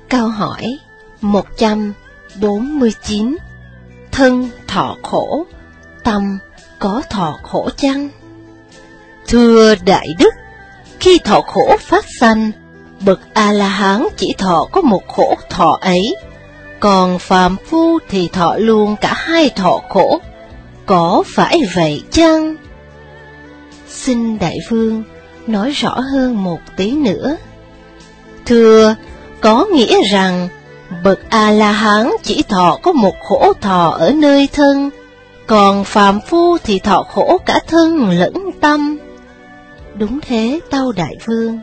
Câu hỏi 149. Thân thọ khổ, tâm có thọ khổ chăng? Thưa Đại Đức, khi thọ khổ phát sanh, bậc A-la-hán chỉ thọ có một khổ thọ ấy, còn phàm phu thì thọ luôn cả hai thọ khổ, có phải vậy chăng? Xin Đại Vương nói rõ hơn một tí nữa. Thưa, có nghĩa rằng bậc A-la-hán chỉ thọ có một khổ thọ ở nơi thân, còn phàm phu thì thọ khổ cả thân lẫn tâm. Đúng thế, tâu Đại Vương.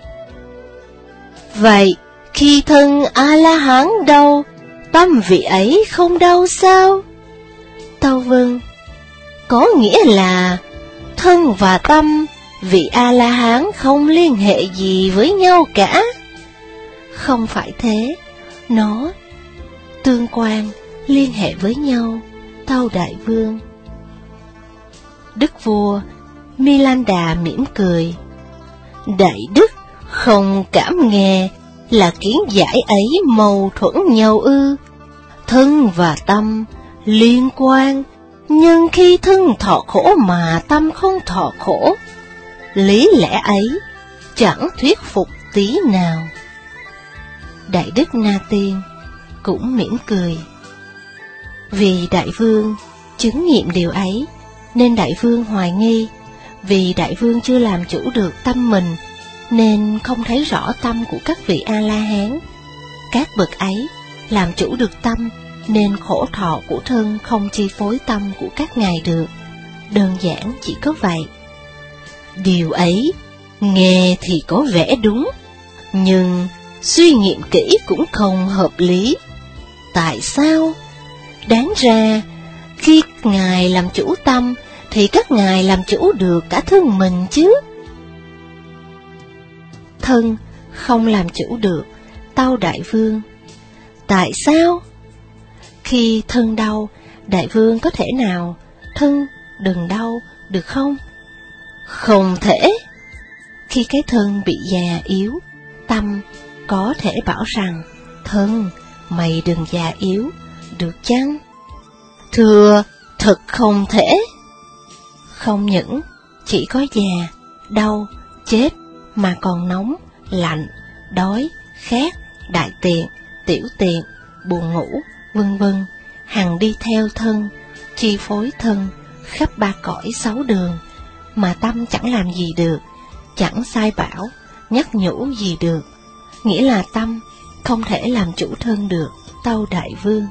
Vậy, khi thân A-la-hán đau, tâm vị ấy không đau sao? Tâu vâng. Có nghĩa là thân và tâm vị A-la-hán không liên hệ gì với nhau cả. Không phải thế, nó tương quan, liên hệ với nhau, tâu Đại Vương. Đức vua Milinda mỉm cười. Đại Đức không cảm nghe là kiến giải ấy mâu thuẫn nhau ư? Thân và tâm liên quan, nhưng khi thân thọ khổ mà tâm không thọ khổ, lý lẽ ấy chẳng thuyết phục tí nào. Đại Đức Na Tiên cũng mỉm cười. Vì Đại Vương chứng nghiệm điều ấy, nên Đại Vương hoài nghi. Vì Đại Vương chưa làm chủ được tâm mình, nên không thấy rõ tâm của các vị A-la-hán. Các bậc ấy làm chủ được tâm, nên khổ thọ của thân không chi phối tâm của các ngài được. Đơn giản chỉ có vậy. Điều ấy nghe thì có vẻ đúng, nhưng suy nghiệm kỹ cũng không hợp lý. Tại sao? Đáng ra, khi ngài làm chủ tâm, thì các ngài làm chủ được cả thân mình chứ. Thân không làm chủ được, tâu Đại Vương. Tại sao? Khi thân đau, Đại Vương có thể nào thân đừng đau được không? Không thể. Khi cái thân bị già yếu, tâm có thể bảo rằng thân mày đừng già yếu, được chăng? Thưa, thật không thể. Không những chỉ có già, đau, chết, mà còn nóng, lạnh, đói, khát, đại tiện, tiểu tiện, buồn ngủ, vân vân, hằng đi theo thân, chi phối thân, khắp ba cõi sáu đường, mà tâm chẳng làm gì được, chẳng sai bảo, nhắc nhủ gì được, nghĩa là tâm không thể làm chủ thân được, tâu Đại Vương.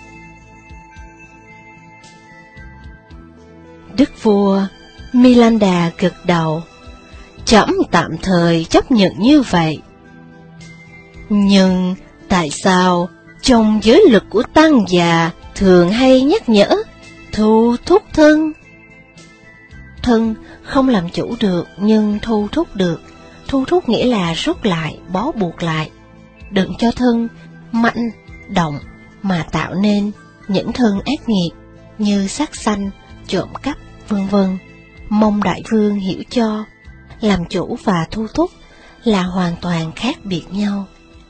Đức vua Milinda gật đầu. Trẫm tạm thời chấp nhận như vậy. Nhưng tại sao trong giới luật của tăng già thường hay nhắc nhở thu thúc thân? Thân không làm chủ được nhưng thu thúc được. Thu thúc nghĩa là rút lại, bó buộc lại. Đừng cho thân mạnh động mà tạo nên những thân ác nghiệt như sát sanh, trộm cắp, vân vân. Mong Đại Vương hiểu cho, làm chủ và thu thúc là hoàn toàn khác biệt nhau.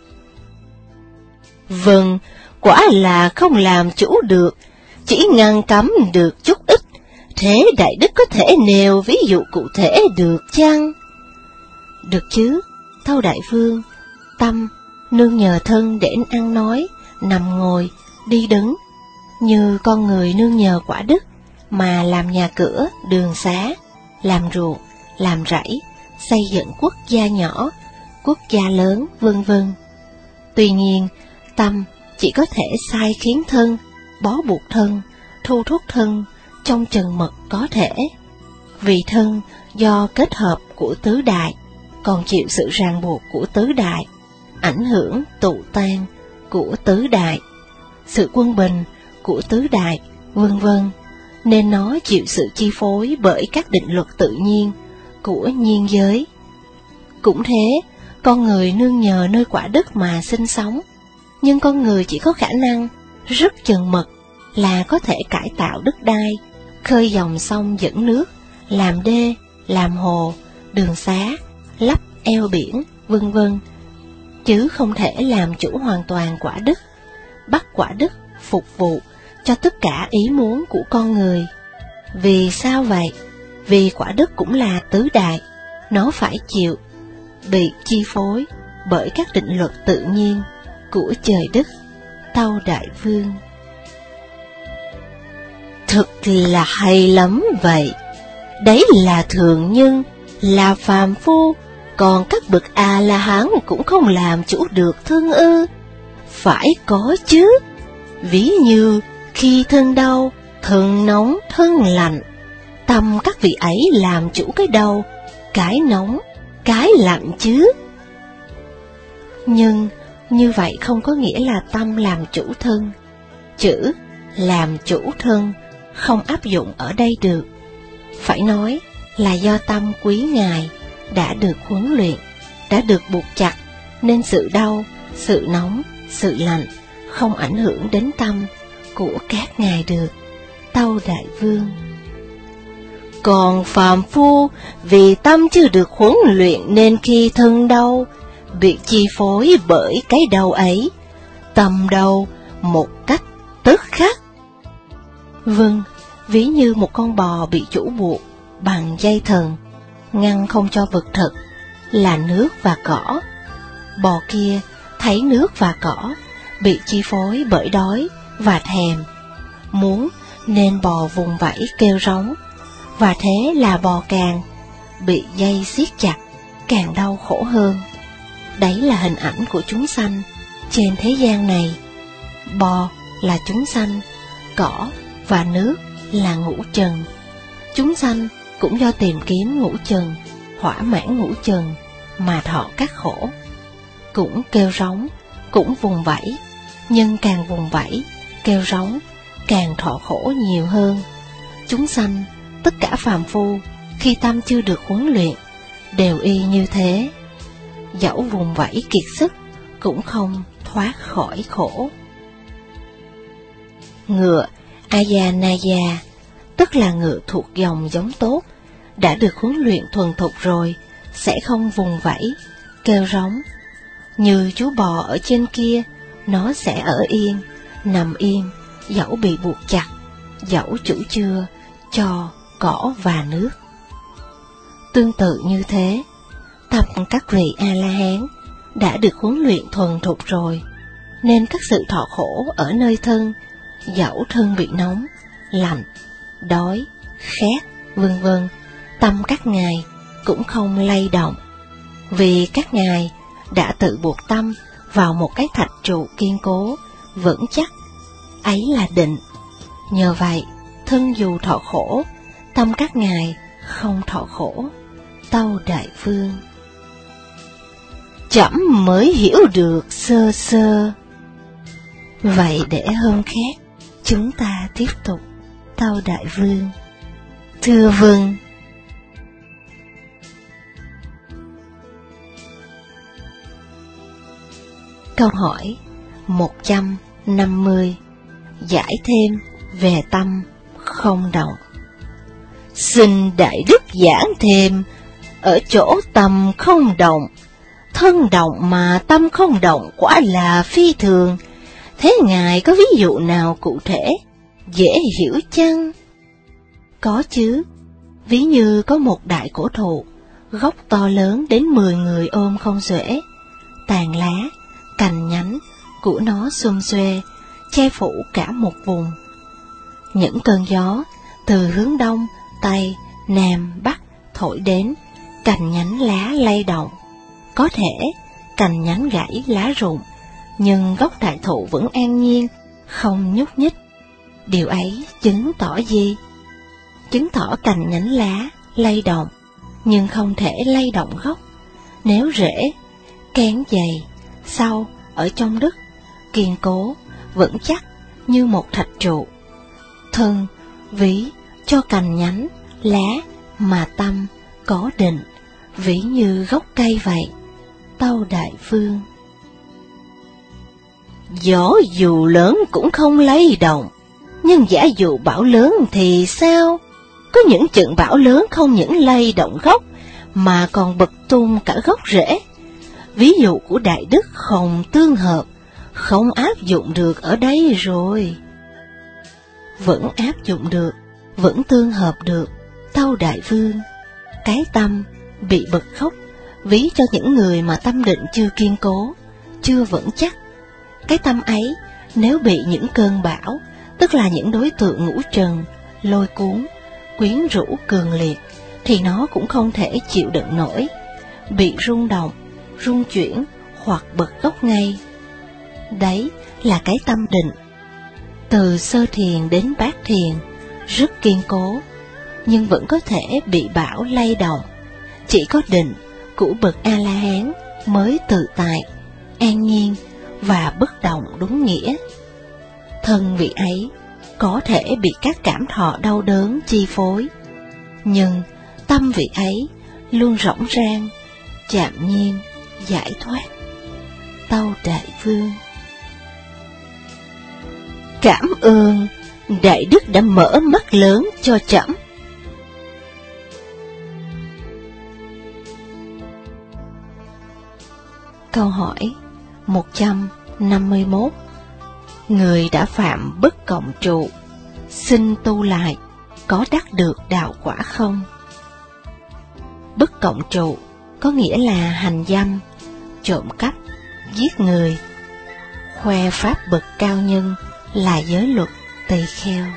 Vâng, quả là không làm chủ được, chỉ ngăn cấm được chút ít. Thế Đại Đức có thể nêu ví dụ cụ thể được chăng? Được chứ, tâu Đại Vương. Tâm nương nhờ thân để ăn nói, nằm ngồi, đi đứng, như con người nương nhờ quả đất mà làm nhà cửa, đường xá, làm ruộng, làm rẫy, xây dựng quốc gia nhỏ, quốc gia lớn, vân vân. Tuy nhiên, tâm chỉ có thể sai khiến thân, bó buộc thân, thu thúc thân trong chừng mực có thể. Vì thân do kết hợp của tứ đại, còn chịu sự ràng buộc của tứ đại, ảnh hưởng tụ tan của tứ đại, sự quân bình của tứ đại, vân vân, nên nó chịu sự chi phối bởi các định luật tự nhiên của nhiên giới. Cũng thế, con người nương nhờ nơi quả đất mà sinh sống, nhưng con người chỉ có khả năng rất chừng mực là có thể cải tạo đất đai, khơi dòng sông dẫn nước, làm đê, làm hồ, đường xá, lấp eo biển, vân vân. chứ không thể làm chủ hoàn toàn quả đất, bắt quả đất phục vụ cho tất cả ý muốn của con người. Vì sao vậy? Vì quả đất cũng là tứ đại, nó phải chịu, bị chi phối bởi các định luật tự nhiên của trời đất. Tâu Đại Vương: Thực là hay lắm vậy. Đấy là thường nhân, là phàm phu, còn các bậc A-la-hán cũng không làm chủ được thân ư? Phải có chứ. Ví như khi thân đau, thân nóng, thân lạnh, tâm các vị ấy làm chủ cái đau, cái nóng, cái lạnh chứ. Nhưng như vậy không có nghĩa là tâm làm chủ thân. Chữ làm chủ thân không áp dụng ở đây được. Phải nói là do tâm quý ngài đã được huấn luyện, đã được buộc chặt, nên sự đau, sự nóng, sự lạnh không ảnh hưởng đến tâm của các ngài được. Tâu Đại Vương: Còn phàm phu vì tâm chưa được huấn luyện nên khi thân đau, bị chi phối bởi cái đau ấy, tâm đau một cách tức khắc. Vâng, ví như một con bò bị chủ buộc bằng dây thừng, ngăn không cho vật thực là nước và cỏ. Bò kia thấy nước và cỏ, bị chi phối bởi đói và thèm, muốn nên bò vùng vẫy kêu rống, và thế là bò càng bị dây siết chặt, càng đau khổ hơn. Đấy là hình ảnh của chúng sanh trên thế gian này. Bò là chúng sanh, cỏ và nước là ngũ trần. Chúng sanh cũng do tìm kiếm ngũ trần, thỏa mãn ngũ trần mà thọ các khổ. Cũng kêu rống, cũng vùng vẫy, nhưng càng vùng vẫy, kêu rống, càng thọ khổ nhiều hơn. Chúng sanh, tất cả phàm phu, khi tâm chưa được huấn luyện, đều y như thế. Dẫu vùng vẫy kiệt sức, cũng không thoát khỏi khổ. Ngựa Ayanaya, tức là ngựa thuộc dòng giống tốt, đã được huấn luyện thuần thục rồi, sẽ không vùng vẫy, kêu rống. Như chú bò ở trên kia, nó sẽ ở yên, nằm yên, dẫu bị buộc chặt, dẫu chủ chưa cho cỏ và nước. Tương tự như thế, tập các vị A-la-hán đã được huấn luyện thuần thục rồi, nên các sự thọ khổ ở nơi thân, dẫu thân bị nóng, lạnh, đói, khát, vân vân, tâm các ngài cũng không lay động, vì các ngài đã tự buộc tâm vào một cái thạch trụ kiên cố, vững chắc, ấy là định. Nhờ vậy, thân dù thọ khổ, tâm các ngài không thọ khổ. Tâu Đại Vương: Trẫm mới hiểu được sơ sơ. Vậy để hôm khác chúng ta tiếp tục. Tâu Đại Vương: Thưa vâng. Câu hỏi 150. Giải thêm về tâm không động. Xin Đại Đức giảng thêm ở chỗ tâm không động. Thân động mà tâm không động quả là phi thường. Thế Ngài có ví dụ nào cụ thể, dễ hiểu chăng? Có chứ. Ví như có một đại cổ thụ, gốc to lớn đến 10 người ôm không xuể, tàn lá, cành nhánh của nó xum xuê, che phủ cả một vùng. Những cơn gió từ hướng đông, tây, nam, bắc thổi đến, cành nhánh lá lay động. Có thể cành nhánh gãy lá rụng, nhưng gốc đại thụ vẫn an nhiên, không nhúc nhích. Điều ấy chứng tỏ gì? Chứng tỏ cành nhánh lá lay động, nhưng không thể lay động gốc. Nếu rễ, kén dày, sâu ở trong đất, kiên cố, vững chắc như một thạch trụ. Thân, ví cho cành nhánh, lá mà tâm có định, ví như gốc cây vậy. Tâu Đại Vương: Gió dù lớn cũng không lay động, nhưng giả dụ bão lớn thì sao? Có những trận bão lớn không những lay động gốc, mà còn bật tung cả gốc rễ. ví dụ của Đại Đức không tương hợp, không áp dụng được ở đây rồi. Vẫn áp dụng được, vẫn tương hợp được, tâu Đại Vương. Cái tâm bị bật khóc, ví cho những người mà tâm định chưa kiên cố, chưa vững chắc. Cái tâm ấy, nếu bị những cơn bão, tức là những đối tượng ngũ trần, lôi cuốn, quyến rũ cường liệt, thì nó cũng không thể chịu đựng nổi, bị rung động, rung chuyển hoặc bật gốc ngay. Đấy là cái tâm định. Từ sơ thiền đến bát thiền, rất kiên cố, nhưng vẫn có thể bị bão lay động. Chỉ có định của bậc A-la-hán mới tự tại, an nhiên và bất động đúng nghĩa. Thân vị ấy có thể bị các cảm thọ đau đớn chi phối, nhưng tâm vị ấy luôn rỗng rang, chạm nhiên, giải thoát. Tâu Đại Vương. Cảm ơn, Đại Đức đã mở mắt lớn cho trẫm. Câu hỏi 151. Người đã phạm bất cộng trụ, xin tu lại, có đắc được đạo quả không? Bất cộng trụ có nghĩa là hành dâm, trộm cắp, giết người, khoe pháp bậc cao nhân là giới luật tỳ kheo.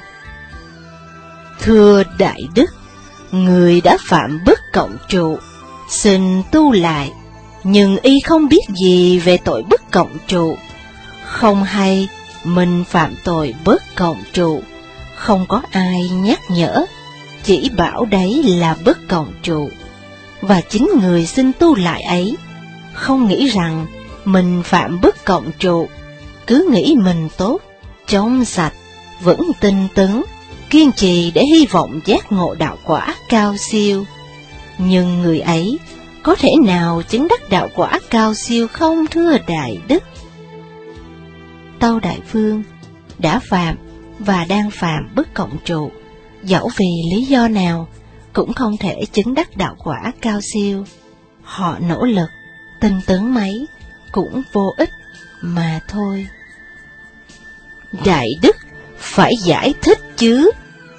Thưa Đại Đức, người đã phạm bất cộng trụ, xin tu lại, nhưng y không biết gì về tội bất cộng trụ, không hay mình phạm tội bất cộng trụ, không có ai nhắc nhở, chỉ bảo đấy là bất cộng trụ. Và chính người xin tu lại ấy không nghĩ rằng mình phạm bất cộng trụ, cứ nghĩ mình tốt, trong sạch, vẫn tinh tấn, kiên trì để hy vọng giác ngộ đạo quả cao siêu. Nhưng người ấy có thể nào chứng đắc đạo quả cao siêu không, thưa Đại Đức? Tâu Đại Vương, đã phạm và đang phạm bất cộng trụ, dẫu vì lý do nào cũng không thể chứng đắc đạo quả cao siêu. Họ nỗ lực, tinh tấn mấy cũng vô ích mà thôi. Đại Đức phải giải thích chứ.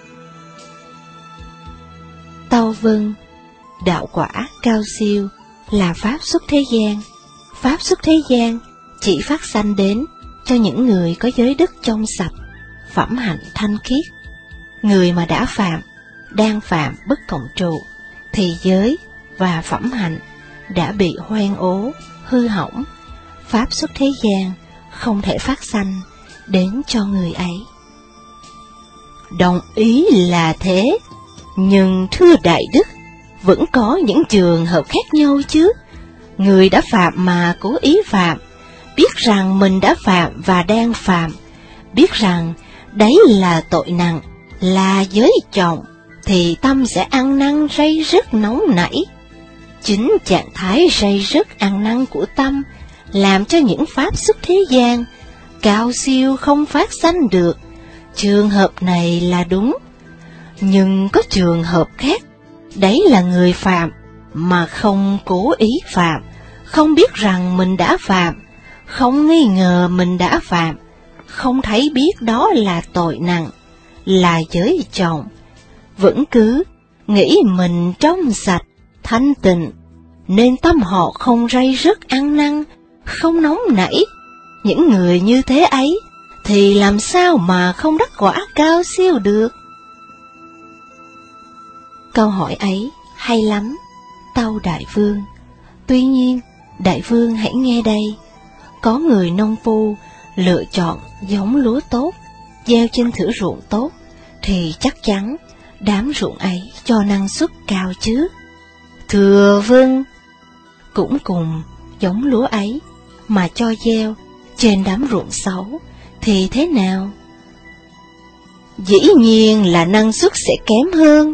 Tâu Vâng, đạo quả cao siêu là pháp xuất thế gian. Pháp xuất thế gian chỉ phát sanh đến cho những người có giới đức trong sạch, phẩm hạnh thanh khiết. Người mà đã phạm, đang phạm bất cộng trụ, thì giới và phẩm hạnh đã bị hoen ố, hư hỏng. Pháp xuất thế gian không thể phát sanh đến cho người ấy. Đồng ý là thế, nhưng thưa Đại Đức, vẫn có những trường hợp khác nhau chứ. Người đã phạm mà cố ý phạm, biết rằng mình đã phạm và đang phạm, biết rằng đấy là tội nặng, là giới trọng, thì tâm sẽ ăn năn ray rứt nóng nảy. Chính trạng thái ray rứt ăn năn của tâm làm cho những pháp xuất thế gian cao siêu không phát sanh được. Trường hợp này là đúng. Nhưng có trường hợp khác, đấy là người phạm mà không cố ý phạm, không biết rằng mình đã phạm, không nghi ngờ mình đã phạm, không thấy biết đó là tội nặng, là giới trọng, vẫn cứ nghĩ mình trong sạch, thanh tịnh, nên tâm họ không ray rứt ăn năn, không nóng nảy. Những người như thế ấy thì làm sao mà không đắc quả cao siêu được? Câu hỏi ấy hay lắm, tâu Đại Vương. Tuy nhiên, Đại Vương hãy nghe đây. Có người nông phu lựa chọn giống lúa tốt, gieo trên thửa ruộng tốt, thì chắc chắn đám ruộng ấy cho năng suất cao chứ. Thưa Vâng, cũng cùng giống lúa ấy mà cho gieo trên đám ruộng xấu thì thế nào? Dĩ nhiên là năng suất sẽ kém hơn.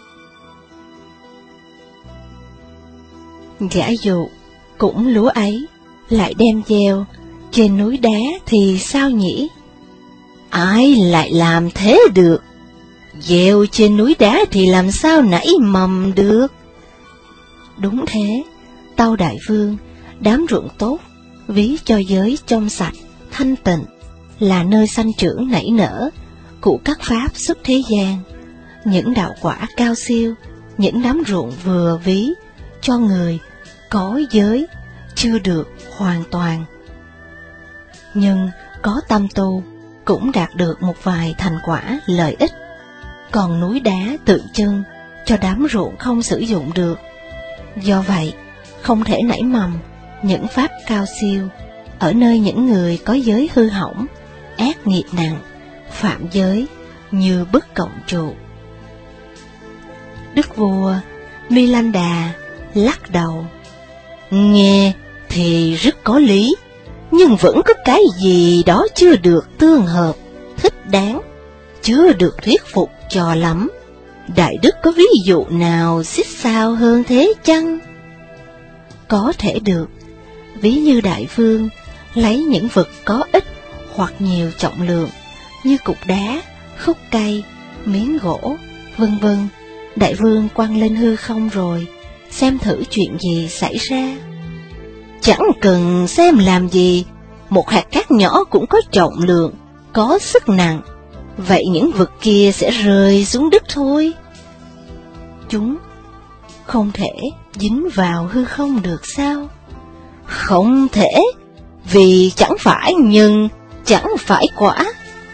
Giả dụ cũng lúa ấy lại đem gieo trên núi đá thì sao nhỉ? Ai lại làm thế được? Gieo trên núi đá thì làm sao nảy mầm được? Đúng thế, tâu Đại Vương, Đám ruộng tốt, ví cho giới trong sạch, thanh tịnh, là nơi sanh trưởng nảy nở của các pháp xuất thế gian. Những đạo quả cao siêu, những đám ruộng vừa ví cho người có giới chưa được hoàn toàn, nhưng có tâm tu cũng đạt được một vài thành quả lợi ích. Còn núi đá tượng trưng cho đám ruộng không sử dụng được. Do vậy, không thể nảy mầm những pháp cao siêu ở nơi những người có giới hư hỏng, ác nghiệp nặng, phạm giới như Bất Cộng Trụ. Đức vua Milanda lắc đầu: nghe thì rất có lý, nhưng vẫn có cái gì đó chưa được tương hợp, thích đáng, chưa được thuyết phục cho lắm. Đại đức có ví dụ nào xích sao hơn thế chăng? Có thể được, ví như đại vương lấy những vật có ít hoặc nhiều trọng lượng như cục đá, khúc cây, miếng gỗ, vân vân. Đại vương quăng lên hư không rồi, xem thử chuyện gì xảy ra. Chẳng cần xem làm gì, một hạt cát nhỏ cũng có trọng lượng, có sức nặng, vậy những vật kia sẽ rơi xuống đất thôi. Chúng không thể dính vào hư không được sao? Không thể, vì chẳng phải nhân, chẳng phải quả.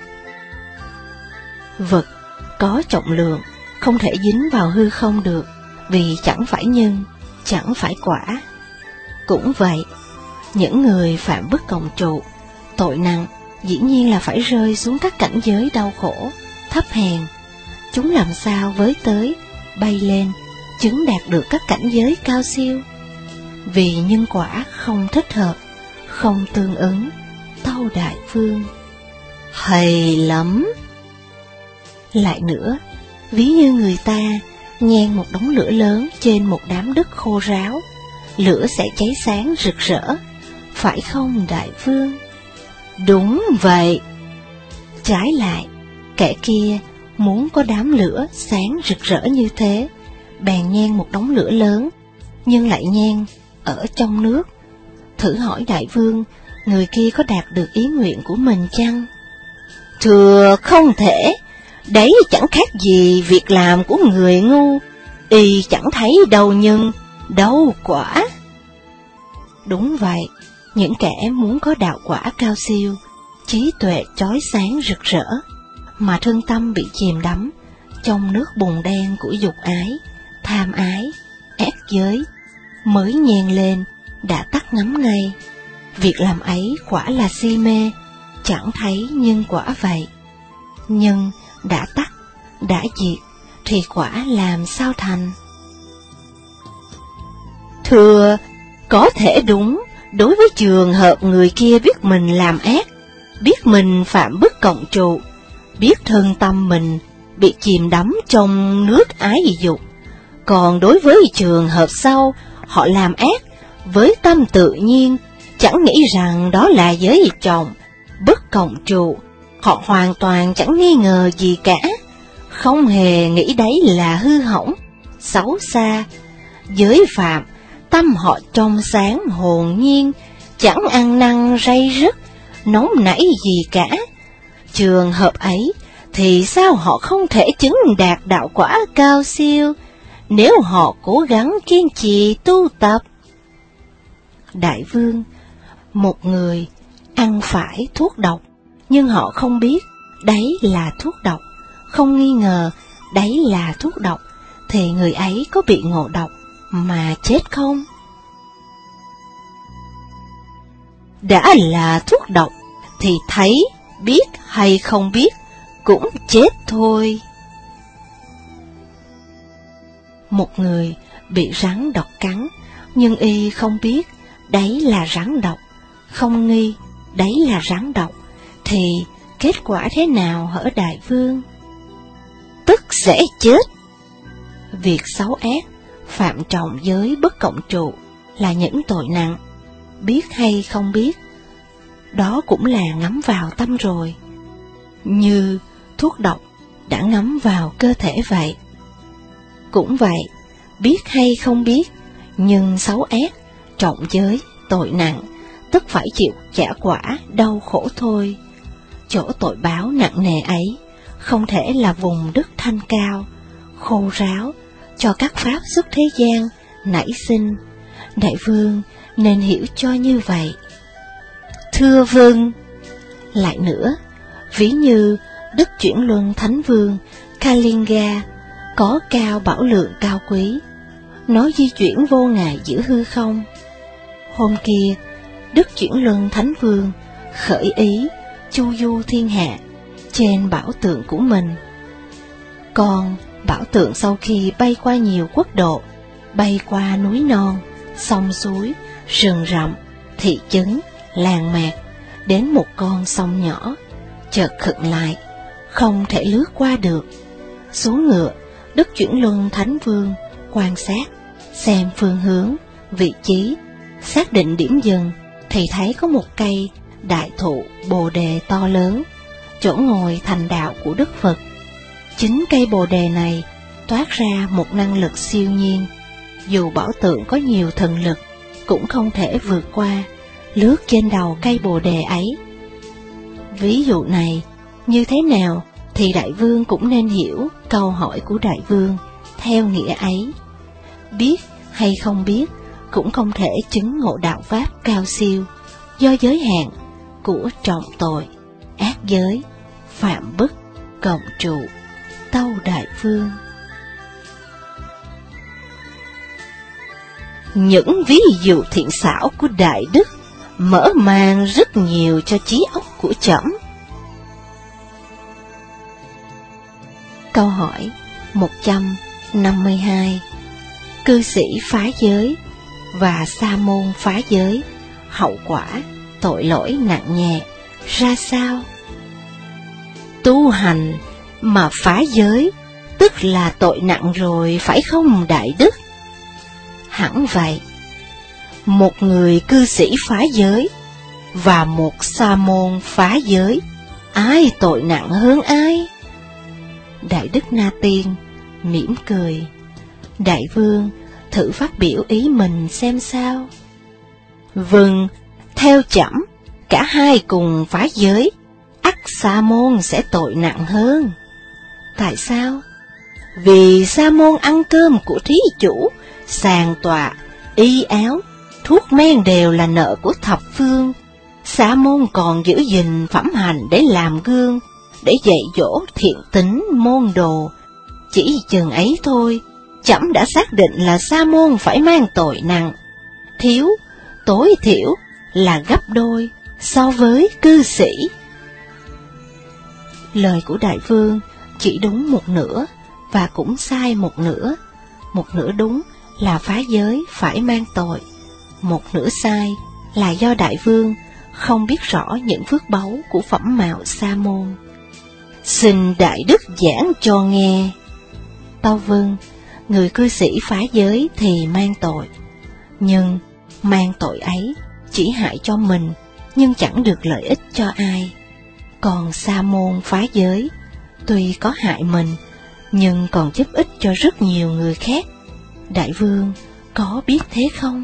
Vật có trọng lượng không thể dính vào hư không được, vì chẳng phải nhân, chẳng phải quả. Cũng vậy, những người phạm Bất Cộng Trụ, tội nặng dĩ nhiên là phải rơi xuống các cảnh giới đau khổ, thấp hèn. Chúng làm sao với tới, bay lên, chứng đạt được các cảnh giới cao siêu? Vì nhân quả không thích hợp, không tương ứng. Tâu đại vương: hay lắm. Lại nữa, ví như người ta nhen một đống lửa lớn trên một đám đất khô ráo, lửa sẽ cháy sáng rực rỡ, phải không đại vương? Đúng vậy. Trái lại, kẻ kia muốn có đám lửa sáng rực rỡ như thế, bèn nhen một đống lửa lớn, nhưng lại nhen ở trong nước. Thử hỏi đại vương, người kia có đạt được ý nguyện của mình chăng? Thưa không thể, đấy chẳng khác gì việc làm của người ngu, y chẳng thấy đâu nhân, đâu quả. Đúng vậy, những kẻ muốn có đạo quả cao siêu, trí tuệ chói sáng rực rỡ, mà thân tâm bị chìm đắm trong nước bùn đen của dục ái, tham ái, ác giới, mới nhen lên đã tắt ngấm ngay. Việc làm ấy quả là si mê, chẳng thấy nhân quả vậy. Nhưng đã tắt, đã diệt, thì quả làm sao thành? Thưa, có thể đúng, đối với trường hợp người kia biết mình làm ác, biết mình phạm Bất Cộng Trụ, biết thân tâm mình bị chìm đắm trong nước ái dục. Còn đối với trường hợp sau, họ làm ác với tâm tự nhiên, chẳng nghĩ rằng đó là giới trọng, Bất Cộng Trụ. Họ hoàn toàn chẳng nghi ngờ gì cả, không hề nghĩ đấy là hư hỏng, xấu xa. Giới phạm, tâm họ trong sáng hồn nhiên, chẳng ăn năn ray rứt, nóng nảy gì cả. Trường hợp ấy, thì sao họ không thể chứng đạt đạo quả cao siêu, nếu họ cố gắng kiên trì tu tập? Đại vương, một người ăn phải thuốc độc, nhưng họ không biết đấy là thuốc độc, không nghi ngờ đấy là thuốc độc, thì người ấy có bị ngộ độc mà chết không? Đã là thuốc độc, thì thấy, biết hay không biết, cũng chết thôi. Một người bị rắn độc cắn, nhưng y không biết đấy là rắn độc, không nghi đấy là rắn độc, thì kết quả thế nào hở đại vương? Tức sẽ chết. Việc xấu ác, phạm trọng giới Bất Cộng Trụ là những tội nặng, biết hay không biết, đó cũng là ngấm vào tâm rồi, như thuốc độc đã ngấm vào cơ thể vậy. Cũng vậy, biết hay không biết, nhưng xấu ác, trọng giới, tội nặng, tức phải chịu trả quả đau khổ thôi. Chỗ tội báo nặng nề ấy không thể là vùng đất thanh cao, khô ráo, cho các pháp xuất thế gian nảy sinh. Đại vương nên hiểu cho như vậy. Thưa vâng. Lại nữa, ví như Đức Chuyển Luân Thánh Vương Kalinga có cao bảo lượng cao quý, nó di chuyển vô ngại giữa hư không. Hôm kia, Đức Chuyển Luân Thánh Vương khởi ý chu du thiên hạ trên bảo tượng của mình. Còn bảo tượng sau khi bay qua nhiều quốc độ, bay qua núi non, sông suối, rừng rậm, thị trấn, làng mạc, đến một con sông nhỏ, chợt khựng lại, không thể lướt qua được. Xuống ngựa, Đức Chuyển Luân Thánh Vương quan sát, xem phương hướng, vị trí, xác định điểm dừng, thì thấy có một cây đại thụ bồ đề to lớn, chỗ ngồi thành đạo của Đức Phật. Chính cây bồ đề này toát ra một năng lực siêu nhiên, dù bảo tượng có nhiều thần lực cũng không thể vượt qua, lướt trên đầu cây bồ đề ấy. Ví dụ này như thế nào thì đại vương cũng nên hiểu câu hỏi của đại vương theo nghĩa ấy. Biết hay không biết cũng không thể chứng ngộ đạo pháp cao siêu, do giới hạn của trọng tội, ác giới, phạm bức, cộng trụ, tâu đại vương. Những ví dụ thiện xảo của đại đức mở mang rất nhiều cho trí óc của trẫm. Câu hỏi 152. Cư sĩ phá giới và sa môn phá giới, hậu quả tội lỗi nặng nhẹ ra sao? Tu hành mà phá giới tức là tội nặng rồi phải không đại đức? Hẳn vậy. Một người cư sĩ phá giới và một sa môn phá giới, ai tội nặng hơn ai? Đại đức Na Tiên mỉm cười. Đại vương thử phát biểu ý mình xem sao. Vâng, theo trẫm, cả hai cùng phá giới, ắt sa môn sẽ tội nặng hơn. Tại sao? Vì sa môn ăn cơm của thí chủ, sàn tọa, y áo, thuốc men đều là nợ của thập phương. Sa môn còn giữ gìn phẩm hành để làm gương, để dạy dỗ thiện tính môn đồ. Chỉ chừng ấy thôi, trẫm đã xác định là sa môn phải mang tội nặng, thiếu, tối thiểu là gấp đôi so với cư sĩ. Lời của đại vương chỉ đúng một nửa và cũng sai một nửa. Một nửa đúng là phá giới phải mang tội, một nửa sai là do đại vương không biết rõ những phước báu của phẩm mạo sa môn. Xin đại đức giảng cho nghe. Tâu vâng, người cư sĩ phá giới thì mang tội, nhưng mang tội ấy chỉ hại cho mình, nhưng chẳng được lợi ích cho ai. Còn sa môn phá giới, tuy có hại mình, nhưng còn giúp ích cho rất nhiều người khác. Đại vương có biết thế không?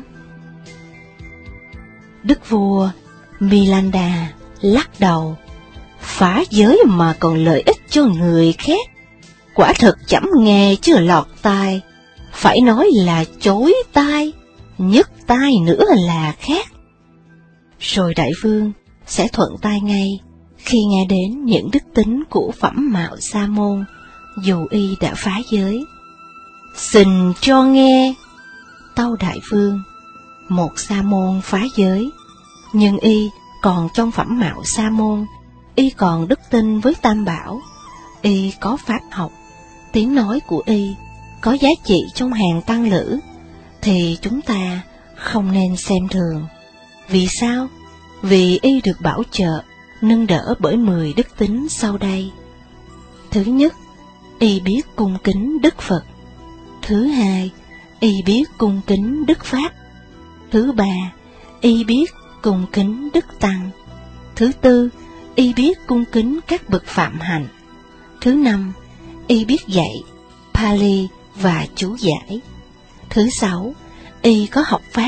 Đức vua Milanda lắc đầu. Phá giới mà còn lợi ích cho người khác, quả thật trẫm nghe chưa lọt tai, phải nói là chối tai, nhức tai nữa là khác. Rồi đại vương sẽ thuận tai ngay khi nghe đến những đức tính của phẩm mạo sa môn, dù y đã phá giới. Xin cho nghe. Tâu đại vương, một sa môn phá giới, nhưng y còn trong phẩm mạo sa môn, y còn đức tin với Tam Bảo, y có pháp học, tiếng nói của y có giá trị trong hàng tăng lữ, thì chúng ta không nên xem thường. Vì sao? Vì y được bảo trợ, nâng đỡ bởi 10 đức tính sau đây. Thứ nhất, y biết cung kính Đức Phật. Thứ hai, y biết cung kính Đức Pháp. Thứ ba, y biết cung kính Đức Tăng. Thứ tư, y biết cung kính các bậc phạm hạnh. Thứ năm, y biết dạy Pali và chú giải. Thứ sáu, y có học pháp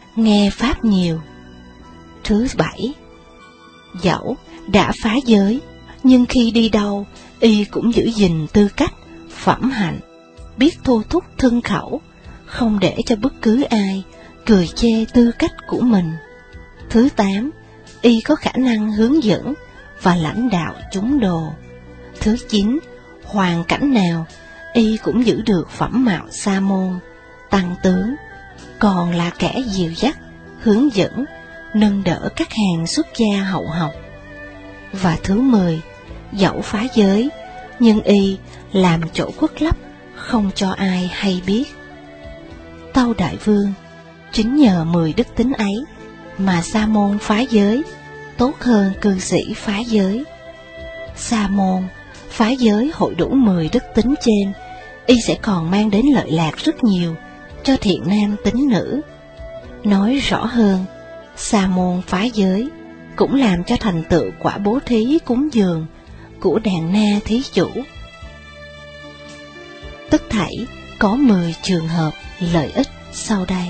nghe pháp nhiều. Thứ 7, dẫu đã phá giới, nhưng khi đi đâu, y cũng giữ gìn tư cách, phẩm hạnh, biết thu thúc thân khẩu, không để cho bất cứ ai cười chê tư cách của mình. Thứ 8, y có khả năng hướng dẫn và lãnh đạo chúng đồ. Thứ 9, hoàn cảnh nào, y cũng giữ được phẩm mạo sa môn, tăng tướng, còn là kẻ dìu dắt, hướng dẫn, nâng đỡ các hàng xuất gia hậu học. Và thứ 10, dẫu phá giới, nhưng y làm chỗ khuất lấp, không cho ai hay biết. Tâu Đại Vương, chính nhờ 10 đức tính ấy mà sa môn phá giới tốt hơn cư sĩ phá giới. Sa môn phá giới hội đủ 10 đức tính trên, y sẽ còn mang đến lợi lạc rất nhiều cho thiện nam tín nữ. Nói rõ hơn, sa môn phá giới cũng làm cho thành tựu quả bố thí cúng dường của đàn na thí chủ. Tất thảy có 10 trường hợp lợi ích sau đây.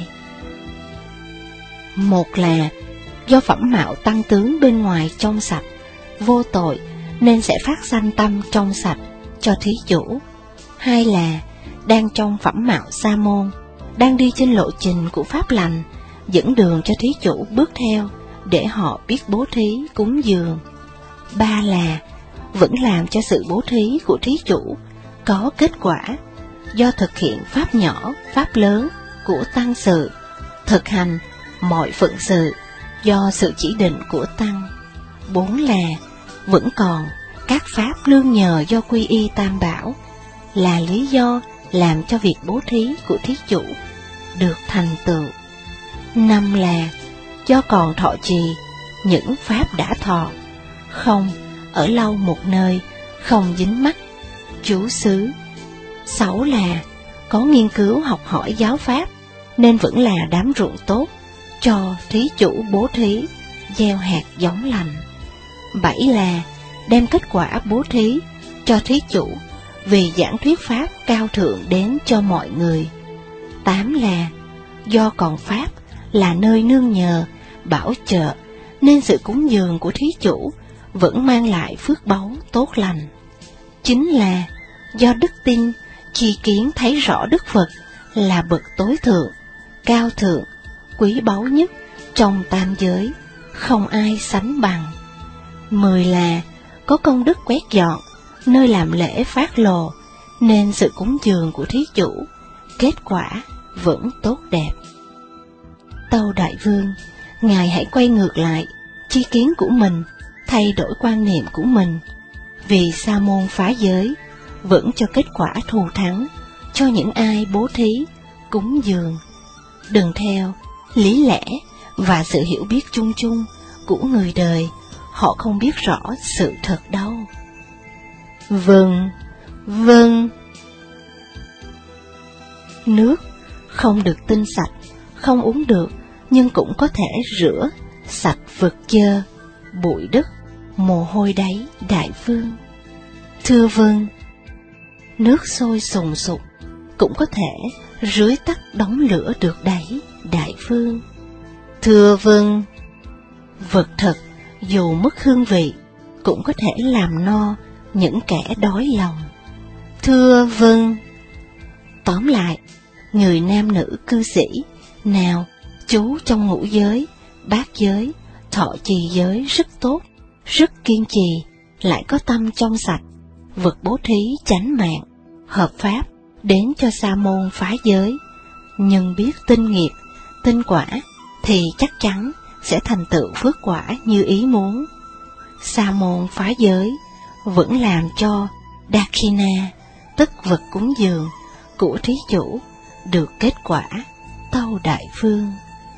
Một là do phẩm mạo tăng tướng bên ngoài trong sạch, vô tội nên sẽ phát sanh tâm trong sạch cho thí chủ. Hai là đang trong phẩm mạo sa môn, đang đi trên lộ trình của pháp lành, dẫn đường cho thí chủ bước theo để họ biết bố thí cúng dường. Ba là vẫn làm cho sự bố thí của thí chủ có kết quả do thực hiện pháp nhỏ, pháp lớn của tăng sự, thực hành mọi phận sự do sự chỉ định của tăng. Bốn là vẫn còn các pháp nương nhờ do quy y tam bảo, là lý do làm cho việc bố thí của thí chủ được thành tựu. Năm là do còn thọ trì những pháp đã thọ, không ở lâu một nơi, không dính mắc, trú xứ. Sáu là có nghiên cứu học hỏi giáo pháp, nên vẫn là đám ruộng tốt cho thí chủ bố thí, gieo hạt giống lành. Bảy là đem kết quả bố thí cho thí chủ vì giảng thuyết pháp cao thượng đến cho mọi người. Tám là do còn pháp là nơi nương nhờ, bảo trợ, nên sự cúng dường của thí chủ vẫn mang lại phước báu tốt lành. Chín là do đức tin, chi kiến thấy rõ Đức Phật là bậc tối thượng, cao thượng, quý báu nhất trong tam giới, không ai sánh bằng. 10 là có công đức quét dọn nơi làm lễ phát lồ, nên sự cúng dường của thí chủ kết quả vẫn tốt đẹp. Tâu Đại Vương, ngài hãy quay ngược lại chi kiến của mình, thay đổi quan niệm của mình, vì sa môn phá giới vẫn cho kết quả thù thắng cho những ai bố thí cúng dường. Đừng theo lý lẽ và sự hiểu biết chung chung của người đời, họ không biết rõ sự thật đâu. Vâng, vâng. Nước không được tinh sạch, không uống được, nhưng cũng có thể rửa sạch vật dơ, bụi đất, mồ hôi đáy Đại Vương. Thưa vâng. Nước sôi sùng sục cũng có thể rưới tắt đống lửa được đấy Đại Vương. Thưa vâng. Vật thật dù mất hương vị cũng có thể làm no những kẻ đói lòng. Thưa vâng. Tóm lại, người nam nữ cư sĩ nào trú trong ngũ giới, bát giới, thọ trì giới rất tốt, rất kiên trì, lại có tâm trong sạch, vật bố thí chánh mạng, hợp pháp đến cho sa môn phá giới, nhưng biết tinh nghiệp, tinh quả thì chắc chắn sẽ thành tựu phước quả như ý muốn. Sa môn phá giới vẫn làm cho Dakshina, tức vật cúng dường của thí chủ, được kết quả. Tâu Đại Vương.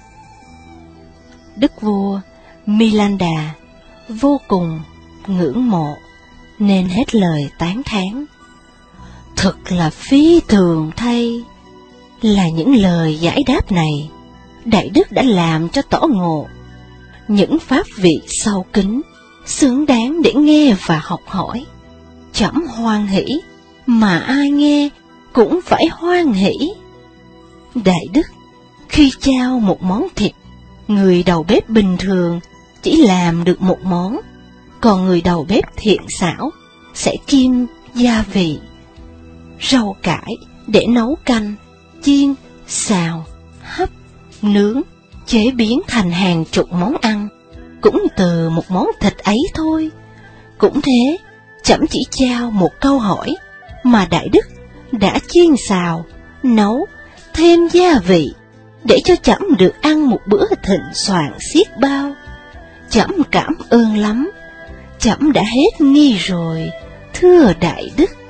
Đức vua Milanda vô cùng ngưỡng mộ nên hết lời tán thán. Thật là phi thường thay. Là những lời giải đáp này, Đại Đức đã làm cho tỏ ngộ những pháp vị sâu kín, xứng đáng để nghe và học hỏi. Trẫm hoan hỷ, mà ai nghe cũng phải hoan hỷ. Đại Đức, Khi trao một món thịt, người đầu bếp bình thường chỉ làm được một món, còn người đầu bếp thiện xảo sẽ kiêm gia vị, rau cải để nấu canh, chiên, xào, hấp, nướng, chế biến thành hàng chục món ăn, cũng từ một món thịt ấy thôi. Cũng thế, trẫm chỉ trao một câu hỏi, mà Đại Đức đã chiên xào, nấu, thêm gia vị, để cho trẫm được ăn một bữa thịnh soạn xiết bao. Trẫm cảm ơn lắm, trẫm đã hết nghi rồi, thưa Đại Đức.